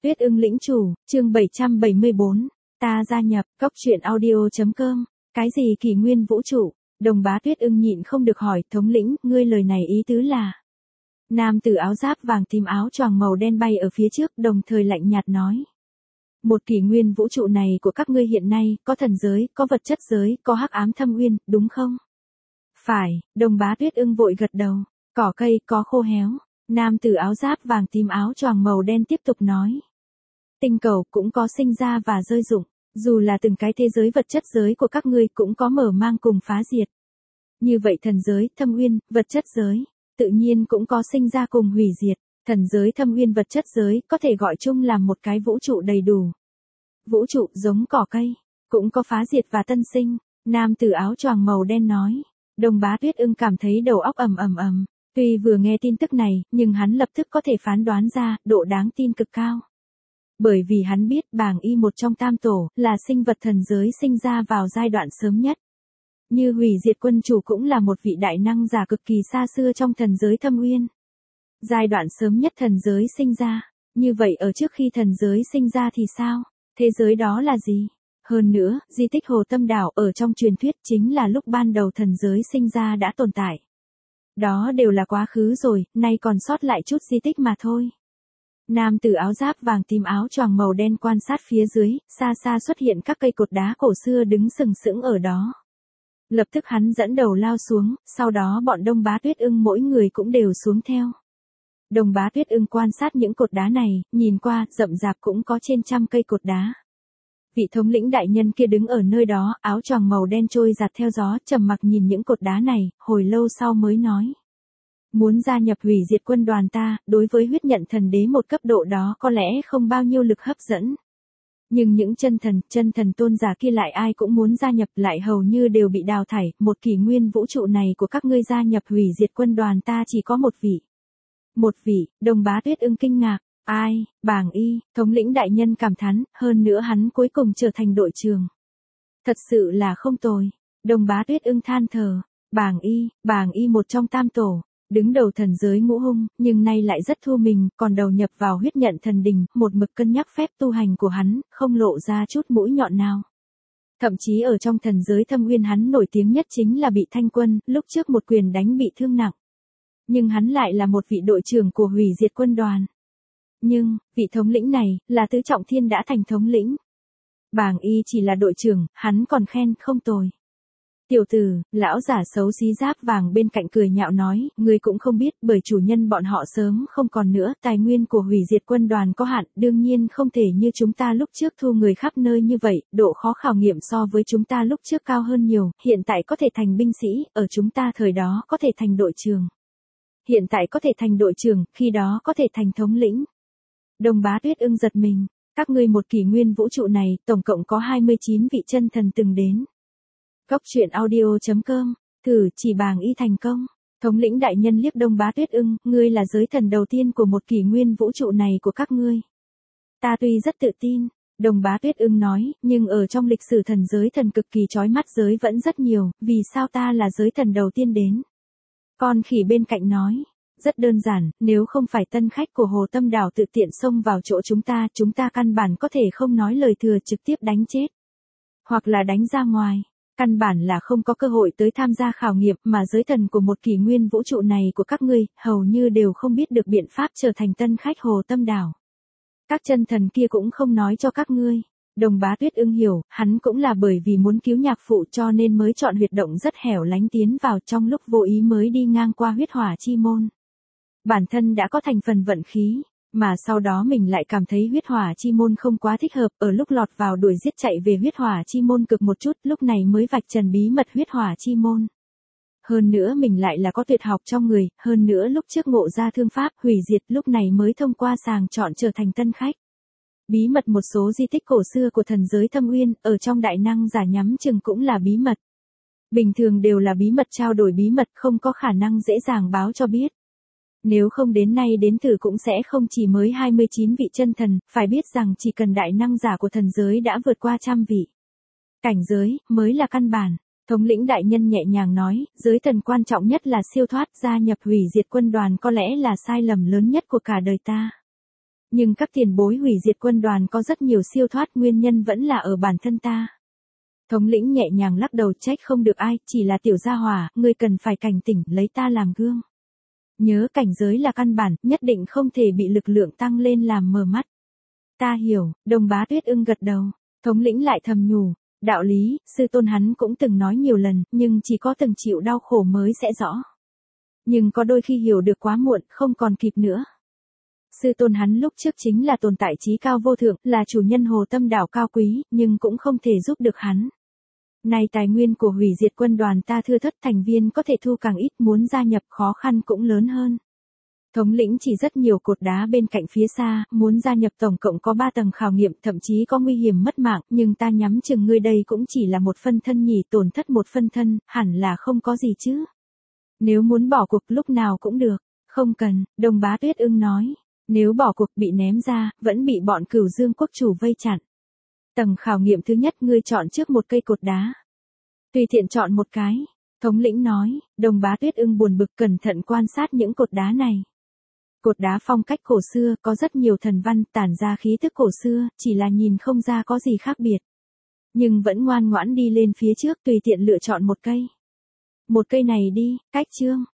Tuyết ưng lĩnh chủ, chương 774. Ta gia nhập, cốc truyện audio.com. Cái gì kỷ nguyên vũ trụ? Đồng bá Tuyết ưng nhịn không được hỏi, thống lĩnh, ngươi lời này ý tứ là. Nam tử áo giáp vàng tím áo choàng màu đen bay ở phía trước, đồng thời lạnh nhạt nói. Một kỷ nguyên vũ trụ này của các ngươi hiện nay, có thần giới, có vật chất giới, có hắc ám thâm uyên, đúng không? Phải, đồng bá Tuyết ưng vội gật đầu. Cỏ cây có khô héo. Nam tử áo giáp vàng tím áo choàng màu đen tiếp tục nói. Tinh cầu cũng có sinh ra và rơi rụng, dù là từng cái thế giới vật chất giới của các ngươi cũng có mở mang cùng phá diệt. Như vậy thần giới, thâm uyên, vật chất giới, tự nhiên cũng có sinh ra cùng hủy diệt. Thần giới thâm uyên vật chất giới có thể gọi chung là một cái vũ trụ đầy đủ. Vũ trụ giống cỏ cây, cũng có phá diệt và tân sinh. Nam tử áo choàng màu đen nói. Đồng bá Tuyết ưng cảm thấy đầu óc ầm. Tuy vừa nghe tin tức này, nhưng hắn lập tức có thể phán đoán ra, độ đáng tin cực cao. Bởi vì hắn biết Bàng Y một trong tam tổ, là sinh vật thần giới sinh ra vào giai đoạn sớm nhất. Như hủy diệt quân chủ cũng là một vị đại năng giả cực kỳ xa xưa trong thần giới thâm uyên. Giai đoạn sớm nhất thần giới sinh ra, như vậy ở trước khi thần giới sinh ra thì sao? Thế giới đó là gì? Hơn nữa, di tích Hồ Tâm Đảo ở trong truyền thuyết chính là lúc ban đầu thần giới sinh ra đã tồn tại. Đó đều là quá khứ rồi, nay còn sót lại chút di tích mà thôi. Nam tử áo giáp vàng tím áo choàng màu đen quan sát phía dưới, xa xa xuất hiện các cây cột đá cổ xưa đứng sừng sững ở đó. Lập tức hắn dẫn đầu lao xuống, sau đó bọn Đông Bá Tuyết ưng mỗi người cũng đều xuống theo. Đồng bá Tuyết ưng quan sát những cột đá này, nhìn qua, rậm rạp cũng có trên trăm cây cột đá. Vị thống lĩnh đại nhân kia đứng ở nơi đó, áo choàng màu đen trôi giạt theo gió, trầm mặc nhìn những cột đá này, hồi lâu sau mới nói. Muốn gia nhập hủy diệt quân đoàn ta, đối với huyết nhận thần đế một cấp độ đó có lẽ không bao nhiêu lực hấp dẫn. Nhưng những chân thần tôn giả kia lại ai cũng muốn gia nhập, lại hầu như đều bị đào thải, một kỷ nguyên vũ trụ này của các ngươi gia nhập hủy diệt quân đoàn ta chỉ có một vị. Một vị, đồng bá Tuyết ưng kinh ngạc. Ai, Bàng Y, thống lĩnh đại nhân cảm thán, hơn nữa hắn cuối cùng trở thành đội trưởng. Thật sự là không tồi. Đồng bá Tuyết ưng than thở. Bàng Y một trong tam tổ, đứng đầu thần giới ngũ hung, nhưng nay lại rất thu mình, còn đầu nhập vào huyết nhận thần đình, một mực cân nhắc phép tu hành của hắn, không lộ ra chút mũi nhọn nào. Thậm chí ở trong thần giới thâm uyên hắn nổi tiếng nhất chính là bị Thanh Quân, lúc trước một quyền đánh bị thương nặng. Nhưng hắn lại là một vị đội trưởng của hủy diệt quân đoàn. Nhưng, vị thống lĩnh này, là tứ trọng thiên đã thành thống lĩnh. Bàng Y chỉ là đội trưởng, hắn còn khen không tồi. Tiểu tử, lão giả xấu xí giáp vàng bên cạnh cười nhạo nói, ngươi cũng không biết, bởi chủ nhân bọn họ sớm không còn nữa, tài nguyên của hủy diệt quân đoàn có hạn, đương nhiên không thể như chúng ta lúc trước thu người khắp nơi như vậy, độ khó khảo nghiệm so với chúng ta lúc trước cao hơn nhiều, hiện tại có thể thành binh sĩ, ở chúng ta thời đó có thể thành đội trưởng. Hiện tại có thể thành đội trưởng, khi đó có thể thành thống lĩnh. Đồng bá Tuyết ưng giật mình, các ngươi một kỷ nguyên vũ trụ này, tổng cộng có 29 vị chân thần từng đến. Cốc truyện audio.com, thử chỉ Bàng Y thành công. Thống lĩnh đại nhân liếc Đông bá Tuyết ưng, ngươi là giới thần đầu tiên của một kỷ nguyên vũ trụ này của các ngươi. Ta tuy rất tự tin, Đồng bá Tuyết ưng nói, nhưng ở trong lịch sử thần giới thần cực kỳ chói mắt giới vẫn rất nhiều, vì sao ta là giới thần đầu tiên đến? Con khỉ bên cạnh nói. Rất đơn giản, nếu không phải tân khách của Hồ Tâm Đảo tự tiện xông vào chỗ chúng ta căn bản có thể không nói lời thừa trực tiếp đánh chết. Hoặc là đánh ra ngoài. Căn bản là không có cơ hội tới tham gia khảo nghiệm mà giới thần của một kỷ nguyên vũ trụ này của các ngươi, hầu như đều không biết được biện pháp trở thành tân khách Hồ Tâm Đảo. Các chân thần kia cũng không nói cho các ngươi. Đồng bá Tuyết ưng hiểu, hắn cũng là bởi vì muốn cứu nhạc phụ cho nên mới chọn huyệt động rất hẻo lánh tiến vào trong lúc vô ý mới đi ngang qua huyết hỏa chi môn. Bản thân đã có thành phần vận khí, mà sau đó mình lại cảm thấy huyết hỏa chi môn không quá thích hợp, ở lúc lọt vào đuổi giết chạy về huyết hỏa chi môn cực một chút, lúc này mới vạch trần bí mật huyết hỏa chi môn. Hơn nữa mình lại là có tuyệt học trong người, hơn nữa lúc trước ngộ ra thương pháp hủy diệt, lúc này mới thông qua sàng chọn trở thành tân khách. Bí mật một số di tích cổ xưa của thần giới thâm uyên, ở trong đại năng giả nhắm chừng cũng là bí mật. Bình thường đều là bí mật trao đổi bí mật, không có khả năng dễ dàng báo cho biết. Nếu không đến nay đến thử cũng sẽ không chỉ mới 29 vị chân thần, phải biết rằng chỉ cần đại năng giả của thần giới đã vượt qua 100 vị. Cảnh giới, mới là căn bản. Thống lĩnh đại nhân nhẹ nhàng nói, giới thần quan trọng nhất là siêu thoát, gia nhập hủy diệt quân đoàn có lẽ là sai lầm lớn nhất của cả đời ta. Nhưng các tiền bối hủy diệt quân đoàn có rất nhiều siêu thoát, nguyên nhân vẫn là ở bản thân ta. Thống lĩnh nhẹ nhàng lắc đầu, trách không được ai, chỉ là tiểu gia hỏa, ngươi cần phải cảnh tỉnh, lấy ta làm gương. Nhớ cảnh giới là căn bản, nhất định không thể bị lực lượng tăng lên làm mờ mắt. Ta hiểu, Đồng Bá Tuyết ưng gật đầu. Thống lĩnh lại thầm nhủ, đạo lý, sư tôn hắn cũng từng nói nhiều lần, nhưng chỉ có từng chịu đau khổ mới sẽ rõ. Nhưng có đôi khi hiểu được quá muộn, không còn kịp nữa. Sư tôn hắn lúc trước chính là tồn tại trí cao vô thượng, là chủ nhân hồ tâm đảo cao quý, nhưng cũng không thể giúp được hắn. Nay tài nguyên của hủy diệt quân đoàn ta thưa thớt, thành viên có thể thu càng ít, muốn gia nhập khó khăn cũng lớn hơn. Thống lĩnh chỉ rất nhiều cột đá bên cạnh phía xa, muốn gia nhập tổng cộng có 3 tầng khảo nghiệm, thậm chí có nguy hiểm mất mạng, nhưng ta nhắm chừng ngươi đây cũng chỉ là một phân thân nhỉ, tổn thất một phân thân, hẳn là không có gì chứ. Nếu muốn bỏ cuộc lúc nào cũng được, không cần, Đồng Bá Tuyết ưng nói. Nếu bỏ cuộc bị ném ra, vẫn bị bọn Cửu Dương quốc chủ vây chặn. Tầng khảo nghiệm thứ nhất ngươi chọn trước một cây cột đá. Tùy tiện chọn một cái. Thống lĩnh nói, Đồng Bá Tuyết ưng buồn bực cẩn thận quan sát những cột đá này. Cột đá phong cách cổ xưa, có rất nhiều thần văn, tản ra khí thức cổ xưa, chỉ là nhìn không ra có gì khác biệt. Nhưng vẫn ngoan ngoãn đi lên phía trước, tùy tiện lựa chọn một cây. Một cây này đi, cách chương.